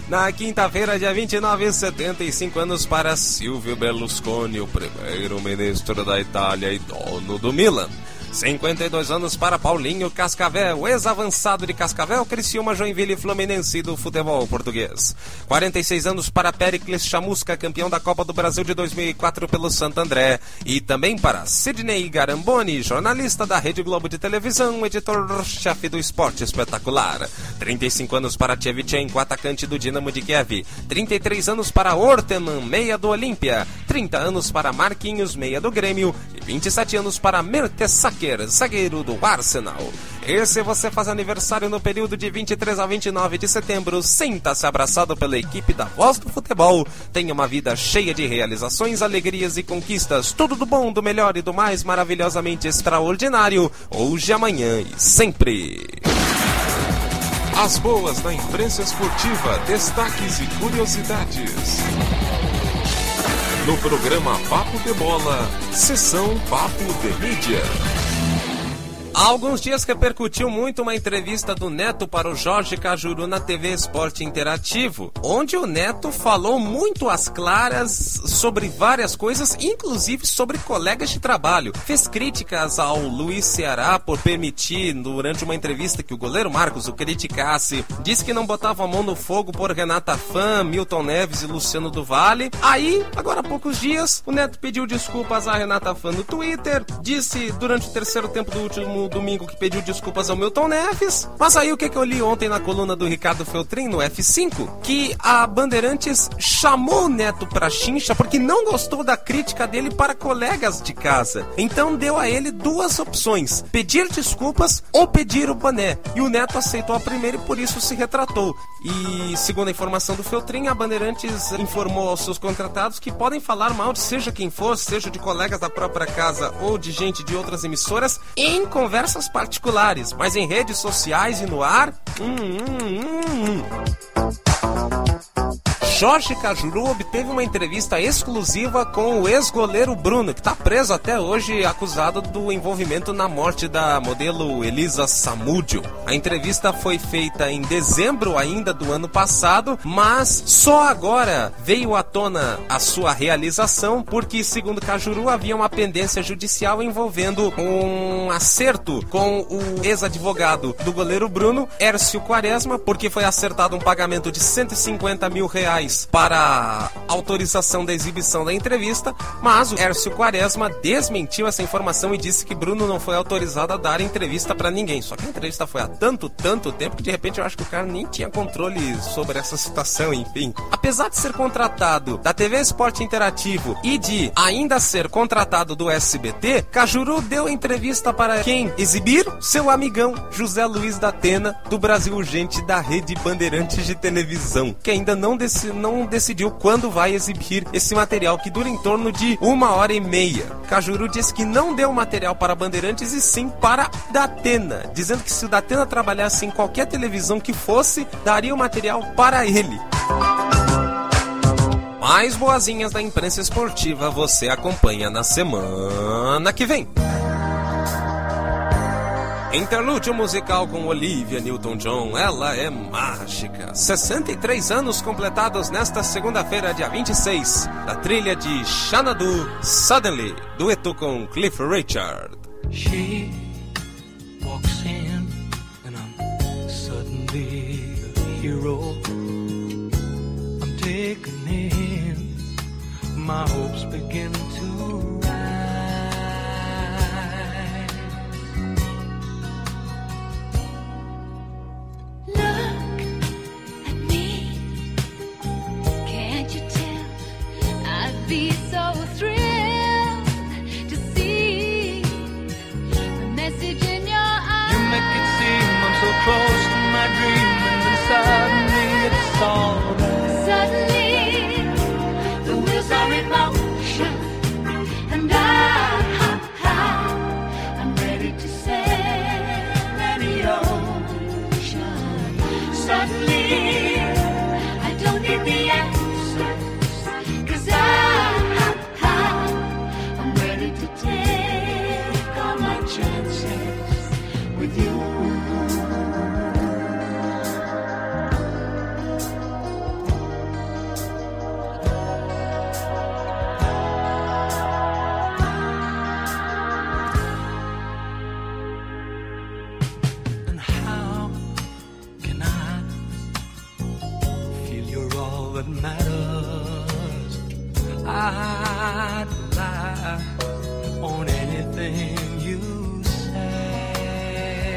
Na quinta-feira, dia vinte e nove, setenta e cinco anos para Silvio Berlusconi, o primeiro-ministro da Itália e dono do Milan. cinquenta e dois anos para Paulinho Cascavel, ex-avançado de Cascavel, Criciúma, Joinville e Fluminense do futebol português. quarenta e seis anos para Péricles Chamusca, campeão da Copa do Brasil de dois mil e quatro pelo Santo André. E também para Sidney Garamboni, jornalista da Rede Globo de televisão, editor-chefe do Esporte Espetacular. trinta e cinco anos para Tchevchenko, atacante do Dinamo de Kiev. trinta e três anos para Orteman, meia do Olímpia. trinta anos para Marquinhos, meia do Grêmio. E vinte e sete anos para Mertesacker, zagueiro do Arsenal. E se você faz aniversário no período de vinte e três a vinte e nove de setembro, sinta-se abraçado pela equipe da Voz do Futebol. Tenha uma vida cheia de realizações, alegrias e conquistas. Tudo do bom, do melhor e do mais maravilhosamente extraordinário. Hoje, amanhã e sempre. As boas da imprensa esportiva, destaques e curiosidades. No programa Papo de Bola, sessão Papo de Mídia. Há alguns dias repercutiu muito uma entrevista do Neto para o Jorge Cajuru na T V Esporte Interativo, onde o Neto falou muito às claras sobre várias coisas, inclusive sobre colegas de trabalho. Fez críticas ao Luiz Ceará por permitir, durante uma entrevista, que o goleiro Marcos o criticasse. Disse que não botava a mão no fogo por Renata Fã, Milton Neves e Luciano do Vale. Aí, agora há poucos dias, o Neto pediu desculpas a Renata Fã no Twitter, disse durante o terceiro tempo do último domingo que pediu desculpas ao Milton Neves. Mas aí o que, que eu li ontem na coluna do Ricardo Feltrin no F cinco? Que a Bandeirantes chamou o Neto pra chincha porque não gostou da crítica dele para colegas de casa. Então deu a ele duas opções: pedir desculpas ou pedir o boné. E o Neto aceitou a primeira e por isso se retratou. E segundo a informação do Feltrin, a Bandeirantes informou aos seus contratados que podem falar mal de seja quem for, seja de colegas da própria casa ou de gente de outras emissoras, em conversas particulares, mas em redes sociais e no ar, hum, hum, hum. Jorge Cajuru obteve uma entrevista exclusiva com o ex-goleiro Bruno, que está preso até hoje, acusado do envolvimento na morte da modelo Elisa Samúdio. A entrevista foi feita em dezembro ainda do ano passado, mas só agora veio à tona a sua realização, porque, segundo Cajuru, havia uma pendência judicial envolvendo um acerto com o ex-advogado do goleiro Bruno, Hércio Quaresma, porque foi acertado um pagamento de cento e cinquenta mil reais para a autorização da exibição da entrevista, mas o Hércio Quaresma desmentiu essa informação e disse que Bruno não foi autorizado a dar entrevista para ninguém. Só que a entrevista foi há tanto, tanto tempo que de repente eu acho que o cara nem tinha controle sobre essa situação, enfim. Apesar de ser contratado da T V Esporte Interativo e de ainda ser contratado do S B T, Cajuru deu entrevista para quem exibir? Seu amigão José Luiz da Atena, do Brasil Urgente, da Rede Bandeirantes de televisão, que ainda não decidiu não decidiu quando vai exibir esse material, que dura em torno de uma hora e meia. Cajuru disse que não deu material para Bandeirantes e sim para Datena, dizendo que se o Datena trabalhasse em qualquer televisão que fosse, daria o material para ele. Mais boazinhas da imprensa esportiva você acompanha na semana que vem. Interlúdio musical com Olivia Newton-John, ela é mágica. sessenta e três anos completados nesta segunda-feira, dia vinte e seis, da trilha de Xanadu, Suddenly, dueto com Cliff Richard. She walks in and I'm suddenly a hero. I'm taken in, my hopes begin to be so thrilled to see the message in your eyes. You make it seem I'm so close to my dream, and then suddenly it's all there. Suddenly the wheels are in motion, and I, I I'm ready to sail any ocean. Suddenly I don't need the answers, 'cause I with you. what matters. I'd rely on anything you say.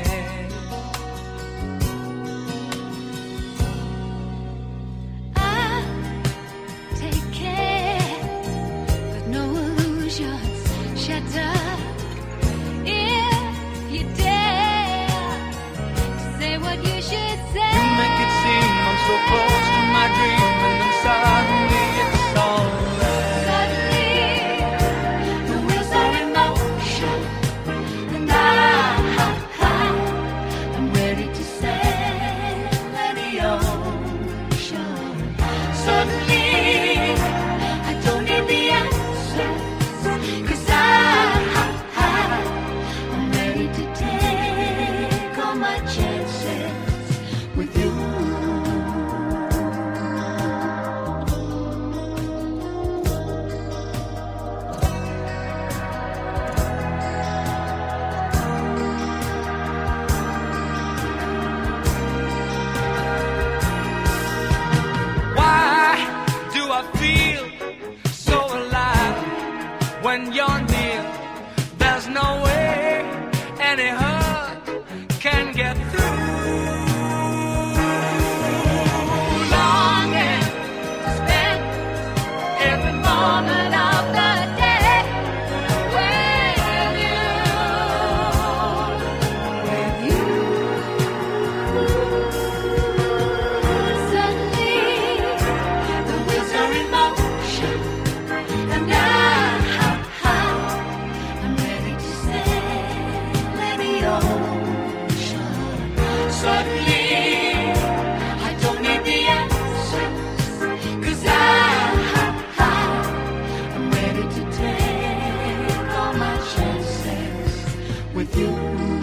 I take care, but no illusions shattered. If you dare to say what you should say, you make it seem I'm so close to my dream, and then suddenly it's all right. Suddenly the wheels are in motion, and I, I'm ready to sail any ocean. Suddenly I don't need the answers, 'cause I, I'm ready to take all my chances with you. Why do I feel so alive when you're near? There's no way any hurt can get through. Longing to spend every moment of the day with you, with you. Suddenly the wheels are in motion, and I, I'm ready to sail any ocean. Suddenly I don't need the answers, 'cause I, I'm ready to take all my chances with you.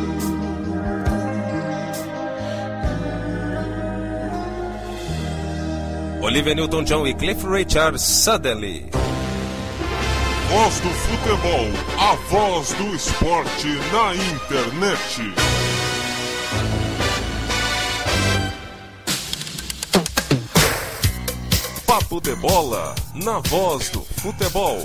Olivia Newton-John e Cliff Richard, Suddenly. Voz do futebol, a voz do esporte na internet. Papo de bola, na voz do futebol.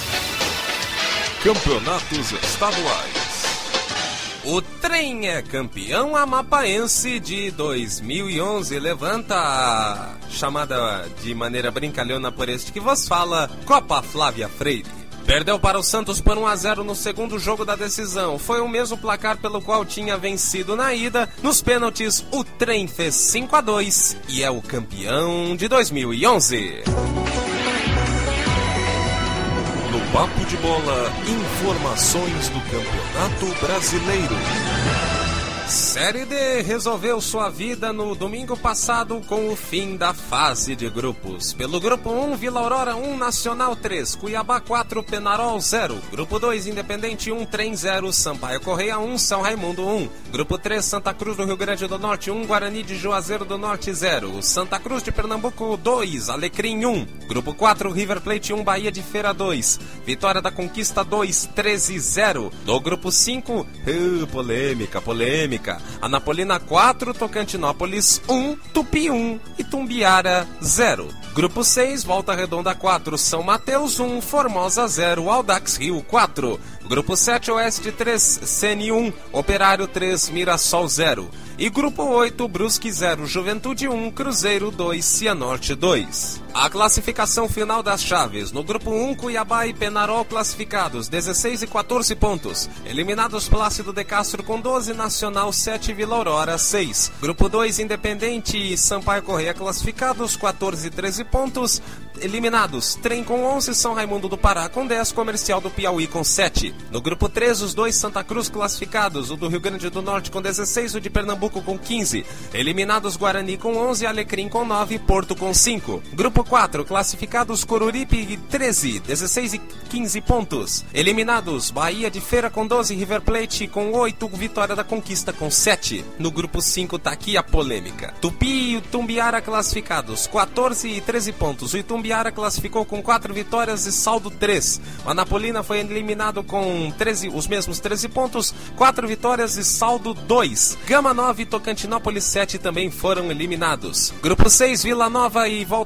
Campeonatos estaduais. O Trem é campeão amapaense de dois mil e onze. Levanta a chamada de maneira brincalhona por este que vos fala, Copa Flávia Freire. Perdeu para o Santos por um a zero no segundo jogo da decisão. Foi o mesmo placar pelo qual tinha vencido na ida. Nos pênaltis, o Trem fez cinco a dois e é o campeão de dois mil e onze. No Papo de Bola, informações do Campeonato Brasileiro. Série D resolveu sua vida no domingo passado com o fim da fase de grupos. Pelo grupo um, Vila Aurora um, Nacional três, Cuiabá quatro, Penarol zero. Grupo dois, Independente um, Trem zero, Sampaio Correia um, São Raimundo um. Grupo três, Santa Cruz do Rio Grande do Norte um, Guarani de Juazeiro do Norte zero. Santa Cruz de Pernambuco dois, Alecrim um. Grupo quatro, River Plate um, Bahia de Feira dois. Vitória da Conquista dois, treze zero. No grupo cinco, uh, polêmica, polêmica. Anapolina quatro, Tocantinópolis um, Tupi um e Tumbiara zero. Grupo seis, Volta Redonda quatro, São Mateus um, Formosa zero, Audax Rio quatro. Grupo sete, Oeste três, Sene um, Operário três, Mirassol zero. E Grupo oito, Brusque zero, Juventude um, Cruzeiro dois, Cianorte dois. A classificação final das chaves. No Grupo um, Cuiabá e Penarol classificados, dezesseis e quatorze pontos. Eliminados, Plácido de Castro com doze, Nacional sete, Vila Aurora seis. Grupo dois, Independente e Sampaio Correia classificados, quatorze e treze pontos. Eliminados, Trem com onze, São Raimundo do Pará com dez, Comercial do Piauí com sete. No Grupo três, os dois Santa Cruz classificados, o do Rio Grande do Norte com dezesseis, o de Pernambuco com quinze. Eliminados, Guarani com onze, Alecrim com nove, Porto com cinco. Grupo quatro, classificados, Coruripe treze, dezesseis e quinze pontos. Eliminados, Bahia de Feira com doze, River Plate com oito, Vitória da Conquista com sete. No Grupo cinco tá aqui a polêmica. Tupi e o Tumbiara classificados, quatorze e treze pontos. O Itumbiara classificou com quatro vitórias e saldo três. O Anapolina foi eliminado com treze, os mesmos treze pontos, quatro vitórias e saldo dois. Gama nove e Tocantinópolis sete também foram eliminados. Grupo seis, Vila Nova e Volta Redonda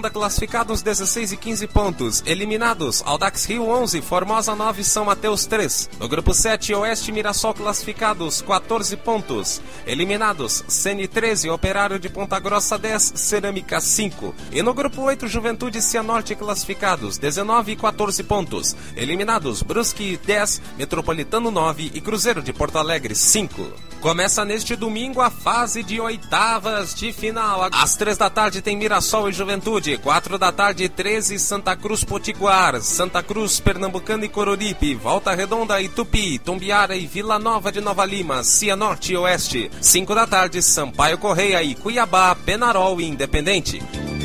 rodada, classificados dezesseis e quinze pontos. Eliminados, Audax Rio onze, Formosa nove, São Mateus três. No grupo sete, Oeste Mirassol classificados, quatorze pontos. Eliminados, Sene treze, Operário de Ponta Grossa dez, Cerâmica cinco. E no grupo oito, Juventude e Cianorte classificados, dezenove e quatorze pontos. Eliminados, Brusque dez, Metropolitano nove e Cruzeiro de Porto Alegre cinco. Começa neste domingo a fase de oitavas de final. Às três da tarde tem Mirassol e Juventude. Quatro da tarde, treze, Santa Cruz Potiguar. Santa Cruz, Pernambucano e Coruripe. Volta Redonda e Tupi. Tumbiara e Vila Nova de Nova Lima. Cianorte e Oeste. Cinco da tarde, Sampaio Correia e Cuiabá, Penarol e Independente.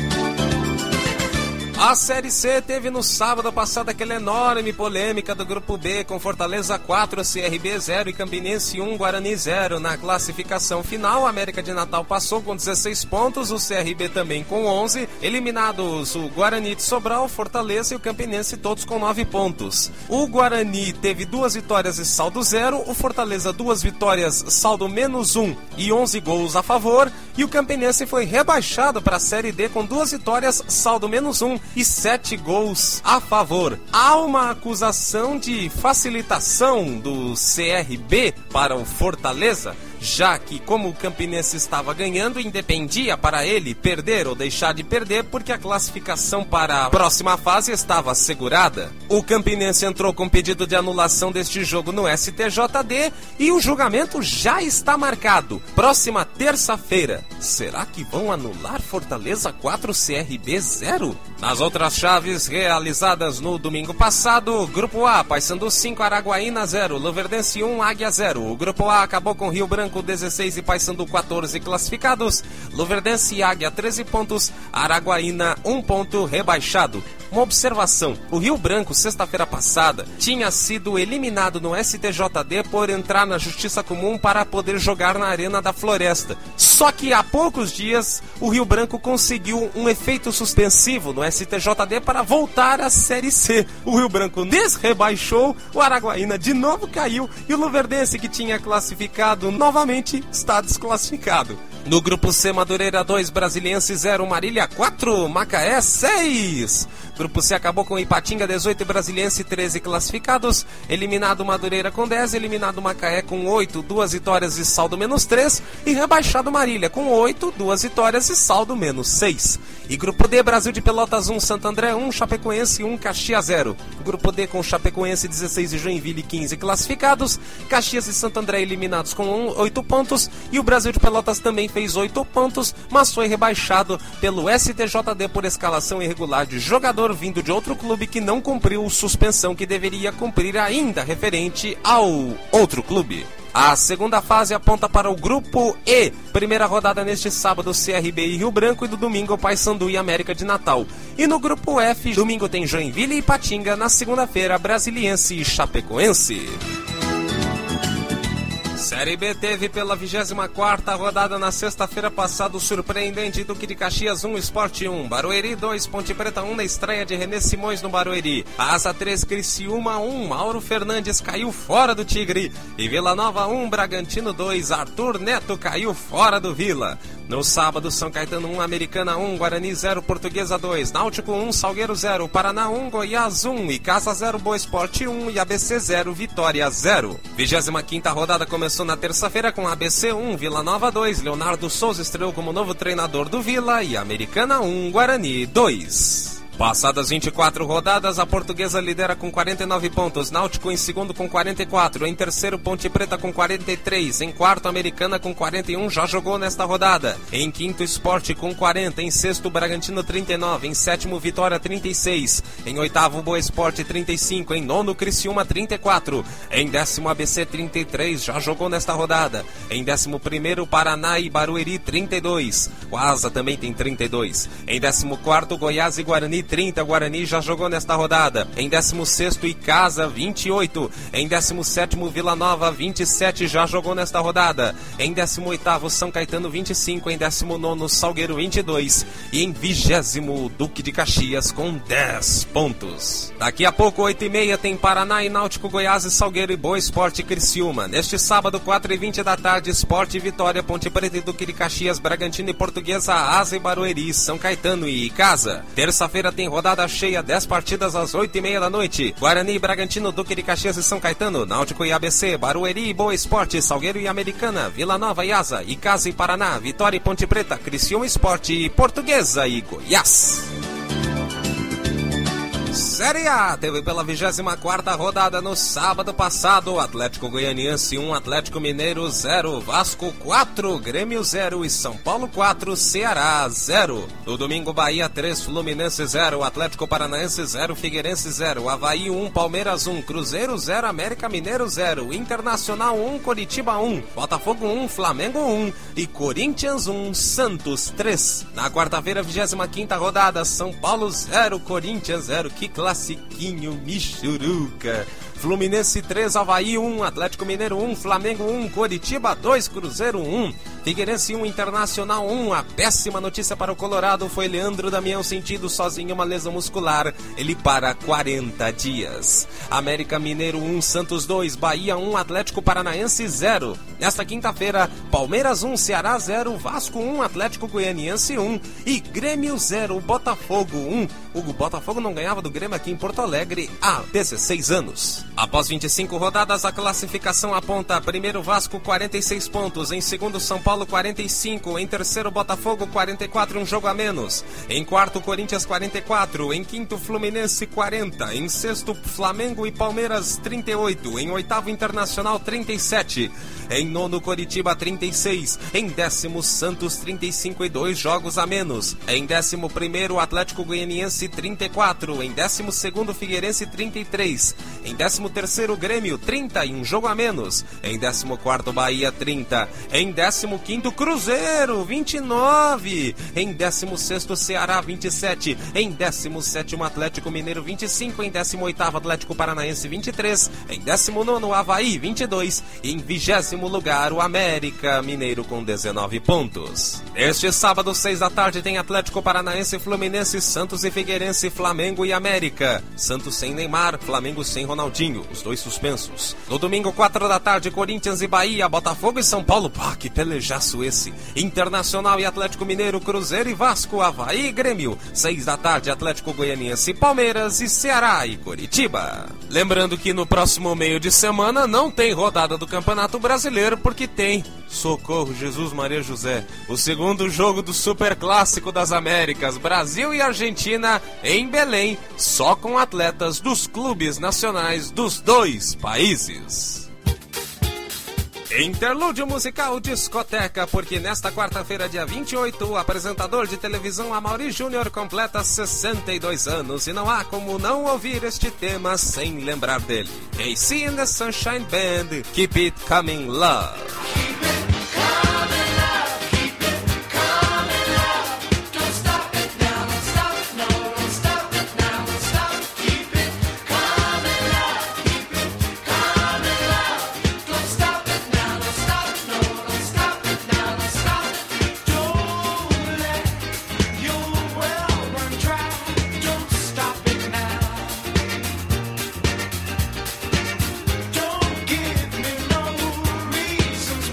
A Série C teve no sábado passado aquela enorme polêmica do Grupo B, com Fortaleza quatro, C R B zero e Campinense um, Guarani zero. Na classificação final, a América de Natal passou com dezesseis pontos, o C R B também com onze. Eliminados o Guarani de Sobral, Fortaleza e o Campinense, todos com nove pontos. O Guarani teve duas vitórias e saldo zero, o Fortaleza duas vitórias, saldo menos um e onze gols a favor. E o Campinense foi rebaixado para a Série D com duas vitórias, saldo menos um e sete gols a favor. Há uma acusação de facilitação do C R B para o Fortaleza, já que, como o Campinense estava ganhando, independia para ele perder ou deixar de perder, porque a classificação para a próxima fase estava assegurada. O Campinense entrou com pedido de anulação deste jogo no S T J D e o julgamento já está marcado. Próxima terça-feira. Será que vão anular Fortaleza quatro, C R B zero? Nas outras chaves realizadas no domingo passado, Grupo A, Paysandu cinco, Araguaína zero, Luverdense um, Águia zero. O Grupo A acabou com Rio Branco dezesseis e Paysandu quatorze classificados. Luverdense e Águia treze pontos, Araguaína um ponto rebaixado. Uma observação: o Rio Branco, sexta-feira passada, tinha sido eliminado no S T J D por entrar na Justiça Comum para poder jogar na Arena da Floresta. Só que há poucos dias o Rio Branco conseguiu um efeito suspensivo no S T J D para voltar à Série C. O Rio Branco desrebaixou, o Araguaína de novo caiu e o Luverdense, que tinha classificado novamente, está desclassificado. No grupo C, Madureira dois, Brasiliense zero, Marília quatro, Macaé seis. Grupo C acabou com Ipatinga dezoito e Brasiliense treze classificados. Eliminado Madureira com dez, eliminado Macaé com oito, duas vitórias e saldo menos três. E rebaixado Marília com oito, duas vitórias e saldo menos seis. E Grupo D, Brasil de Pelotas um, Santo André um, Chapecoense um, Caxias zero. Grupo D com Chapecoense dezesseis e Joinville quinze classificados. Caxias e Santo André eliminados com oito pontos. E o Brasil de Pelotas também fez oito pontos, mas foi rebaixado pelo S T J D por escalação irregular de jogador vindo de outro clube que não cumpriu suspensão que deveria cumprir ainda referente ao outro clube. A segunda fase aponta para o Grupo E. Primeira rodada neste sábado, C R B e Rio Branco, e do domingo, Paysandu e América de Natal. E no Grupo F, domingo tem Joinville e Ipatinga, na segunda-feira, Brasiliense e Chapecoense. Série B teve pela vigésima quarta rodada na sexta-feira passada o surpreendente Duque de Caxias um, Sport um, Barueri dois, Ponte Preta um na estreia de René Simões no Barueri. Asa três, Criciúma um, Mauro Fernandes caiu fora do Tigre. E Vila Nova um, Bragantino dois, Arthur Neto caiu fora do Vila. No sábado, São Caetano um, Americana um, Guarani zero, Portuguesa dois, Náutico um, Salgueiro zero, Paraná um, Goiás um, e Casa zero, Boa Esporte um e A B C zero, Vitória zero. vigésima quinta rodada começou na terça-feira com A B C um, Vila Nova dois, Leonardo Souza estreou como novo treinador do Vila, e Americana um, Guarani dois. Passadas vinte e quatro rodadas, a Portuguesa lidera com quarenta e nove pontos, Náutico em segundo com quarenta e quatro, em terceiro Ponte Preta com quarenta e três, em quarto Americana com quarenta e um, já jogou nesta rodada, em quinto Sport com quarenta, em sexto Bragantino trinta e nove, em sétimo Vitória trinta e seis, em oitavo Boa Esporte trinta e cinco, em nono Criciúma trinta e quatro, em décimo A B C trinta e três, já jogou nesta rodada, em décimo primeiro Paraná e Barueri trinta e dois, o Asa também tem trinta e dois, em décimo quarto Goiás e Guarani trinta, Guarani já jogou nesta rodada. Em décimo sexto, Icasa, vinte e oito. Em décimo sétimo, Vila Nova, vinte e sete, já jogou nesta rodada. Em décimo oitavo, São Caetano, vinte e cinco. Em décimo nono, Salgueiro, vinte e dois. E em vigésimo, Duque de Caxias, com dez pontos. Daqui a pouco, oito e meia, tem Paraná e Náutico, Goiás e Salgueiro e Boa Esporte e Criciúma. Neste sábado, quatro e vinte da tarde, Sport e Vitória, Ponte Preta e Duque de Caxias, Bragantino e Portuguesa, Asa e Barueri, São Caetano e Icasa. Terça-feira tem rodada cheia, dez partidas às oito e meia da noite. Guarani, Bragantino, Duque de Caxias e São Caetano, Náutico e A B C, Barueri e Boa Esporte, Salgueiro e Americana, Vila Nova e Asa, Icasa e Paraná, Vitória e Ponte Preta, Criciúma Esporte e Portuguesa e Goiás. Série A teve pela vigésima quarta rodada no sábado passado, Atlético Goianiense um, Atlético Mineiro zero, Vasco quatro, Grêmio zero e São Paulo quatro, Ceará zero. No domingo, Bahia três, Fluminense zero, Atlético Paranaense zero, Figueirense zero, Avaí um, Palmeiras um, Cruzeiro zero, América Mineiro zero, Internacional um, Coritiba um, Botafogo um, Flamengo um e Corinthians um, Santos três. Na quarta-feira, vigésima quinta rodada, São Paulo zero, Corinthians zero, que classiquinho michuruca. Fluminense três, Avaí um, Atlético Mineiro um, Flamengo um, Coritiba dois, Cruzeiro um, Figueirense um, Internacional um. A péssima notícia para o Colorado foi Leandro Damião sentindo sozinho uma lesão muscular. Ele para quarenta dias. América Mineiro um, Santos dois, Bahia um, Atlético Paranaense zero. Nesta quinta-feira, Palmeiras um, Ceará zero, Vasco um, Atlético Goianiense um e Grêmio zero, Botafogo um. O Botafogo não ganhava do Grêmio aqui em Porto Alegre há dezesseis anos. Após vinte e cinco rodadas, a classificação aponta: primeiro Vasco, quarenta e seis pontos, em segundo São Paulo, quarenta e cinco, em terceiro Botafogo, quarenta e quatro, um jogo a menos, em quarto Corinthians, quarenta e quatro, em quinto Fluminense, quarenta, em sexto Flamengo e Palmeiras, trinta e oito, em oitavo Internacional, trinta e sete, em nono Coritiba, trinta e seis, em décimo Santos, trinta e cinco e dois jogos a menos, em décimo primeiro Atlético Goianiense, trinta e quatro, em décimo segundo Figueirense, trinta e três, em décimo terceiro Grêmio, trinta e um jogo a menos, em décimo quarto Bahia, trinta, em décimo quinto Cruzeiro, vinte e nove, em décimo sexto Ceará, vinte e sete, em décimo sétimo Atlético Mineiro, vinte e cinco, em décimo oitavo Atlético Paranaense, vinte e três, em décimo nono Avaí, vinte e dois e em vigésimo lugar o América Mineiro com dezenove pontos. Este sábado, seis da tarde, tem Atlético Paranaense, Fluminense, Santos e Figueirense, Flamengo e América. Santos sem Neymar, Flamengo sem Ronaldinho, os dois suspensos. No domingo, quatro da tarde, Corinthians e Bahia, Botafogo e São Paulo. Pá, que pelejaço esse. Internacional e Atlético Mineiro, Cruzeiro e Vasco, Avaí e Grêmio. seis da tarde, Atlético Goianiense, Palmeiras e Ceará e Coritiba. Lembrando que no próximo meio de semana não tem rodada do Campeonato Brasileiro, porque tem, socorro, Jesus Maria José, o segundo jogo do Superclássico das Américas, Brasil e Argentina em Belém, só com atletas dos clubes nacionais dos dois países. Interlúdio musical Discoteca, porque nesta quarta-feira, dia vinte e oito, o apresentador de televisão Amaury Júnior completa sessenta e dois anos e não há como não ouvir este tema sem lembrar dele. A C and the Sunshine Band, Keep It Coming Love. Don't give me no reason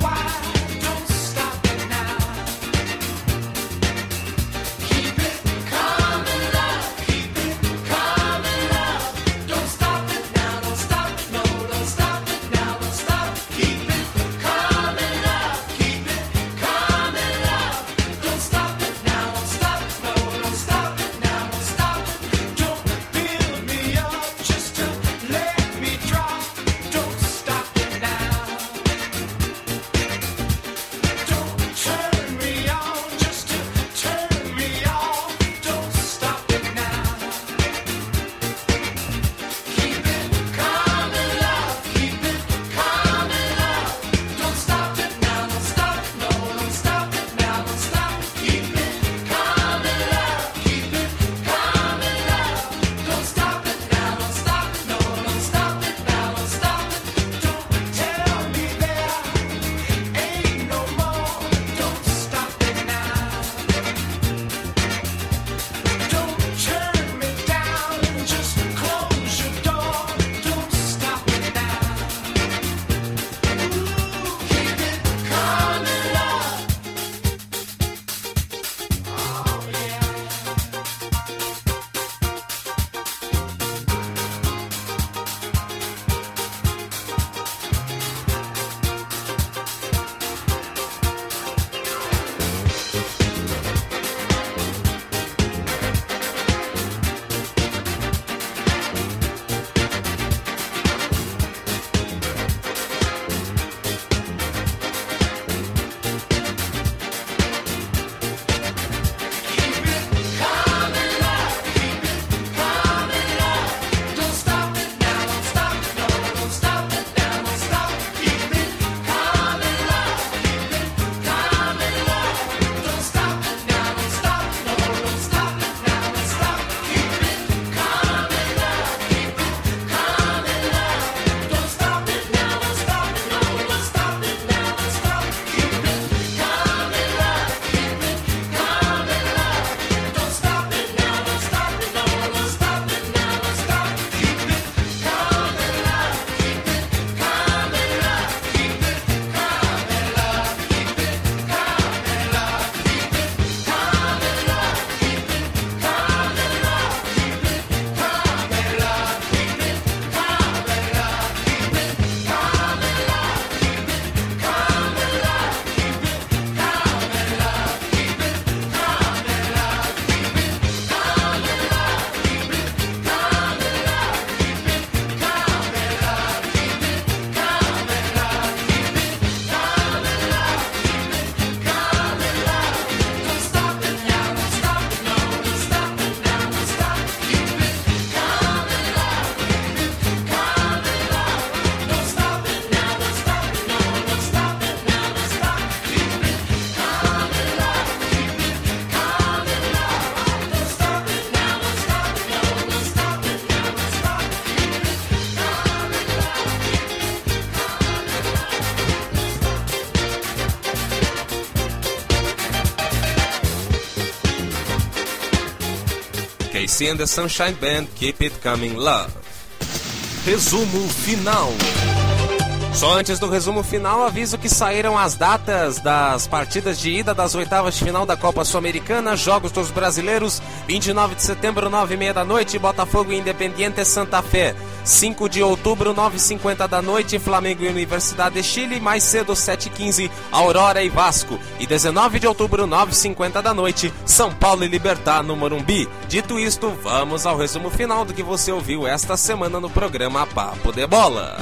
Lucy and the Sunshine Band, Keep It Coming Love. Resumo final. Só antes do resumo final, aviso que saíram as datas das partidas de ida das oitavas de final da Copa Sul-Americana, Jogos dos Brasileiros, vinte e nove de setembro, nove e meia da noite, Botafogo e Independiente Santa Fé. cinco de outubro, nove e cinquenta da noite, Flamengo e Universidade de Chile, mais cedo, sete e quinze, Aurora e Vasco. E dezenove de outubro, nove e cinquenta da noite, São Paulo e Libertad no Morumbi. Dito isto, vamos ao resumo final do que você ouviu esta semana no programa Papo de Bola.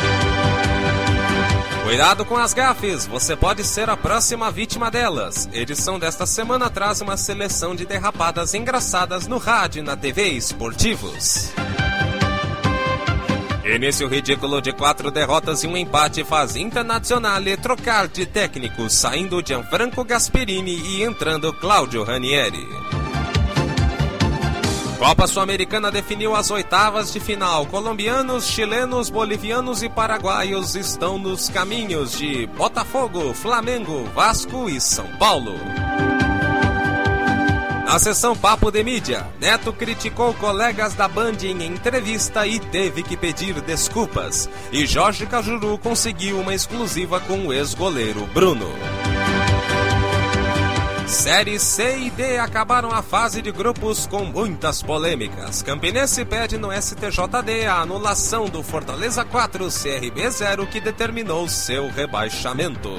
Cuidado com as gafes, você pode ser a próxima vítima delas. Edição desta semana traz uma seleção de derrapadas engraçadas no rádio e na T V esportivos. Início ridículo de quatro derrotas e um empate faz Internazionale trocar de técnico, saindo Gianfranco Gasperini e entrando Claudio Ranieri. Copa Sul-Americana definiu as oitavas de final. Colombianos, chilenos, bolivianos e paraguaios estão nos caminhos de Botafogo, Flamengo, Vasco e São Paulo. Na sessão Papo de Mídia, Neto criticou colegas da Band em entrevista e teve que pedir desculpas. E Jorge Cajuru conseguiu uma exclusiva com o ex-goleiro Bruno. Série C e D acabaram a fase de grupos com muitas polêmicas. Campinense pede no S T J D a anulação do Fortaleza quatro, C R B zero, que determinou seu rebaixamento.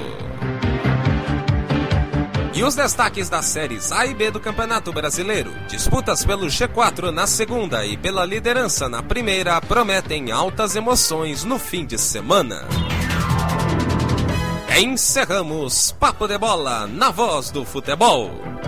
E os destaques das séries A e B do Campeonato Brasileiro, disputas pelo G quatro na segunda e pela liderança na primeira, prometem altas emoções no fim de semana. Encerramos Papo de Bola na Voz do Futebol.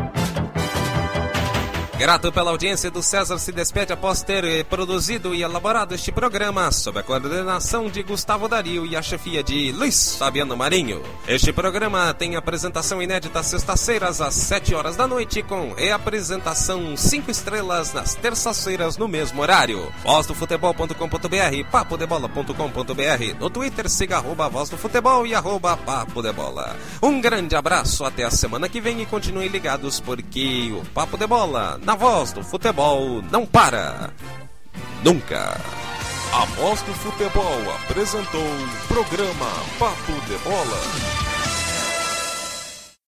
Grato pela audiência do César se despede após ter produzido e elaborado este programa sob a coordenação de Gustavo Dario e a chefia de Luiz Fabiano Marinho. Este programa tem apresentação inédita às sextas-feiras às sete horas da noite, com reapresentação cinco estrelas nas terças-feiras no mesmo horário. voz do futebol ponto com ponto br, papo de bola ponto com ponto br. No Twitter siga arroba Voz do Futebol e arroba Papo de Bola. Um grande abraço, até a semana que vem e continuem ligados porque o Papo de Bola na Voz do Futebol não para nunca. A Voz do Futebol apresentou o programa Papo de Bola.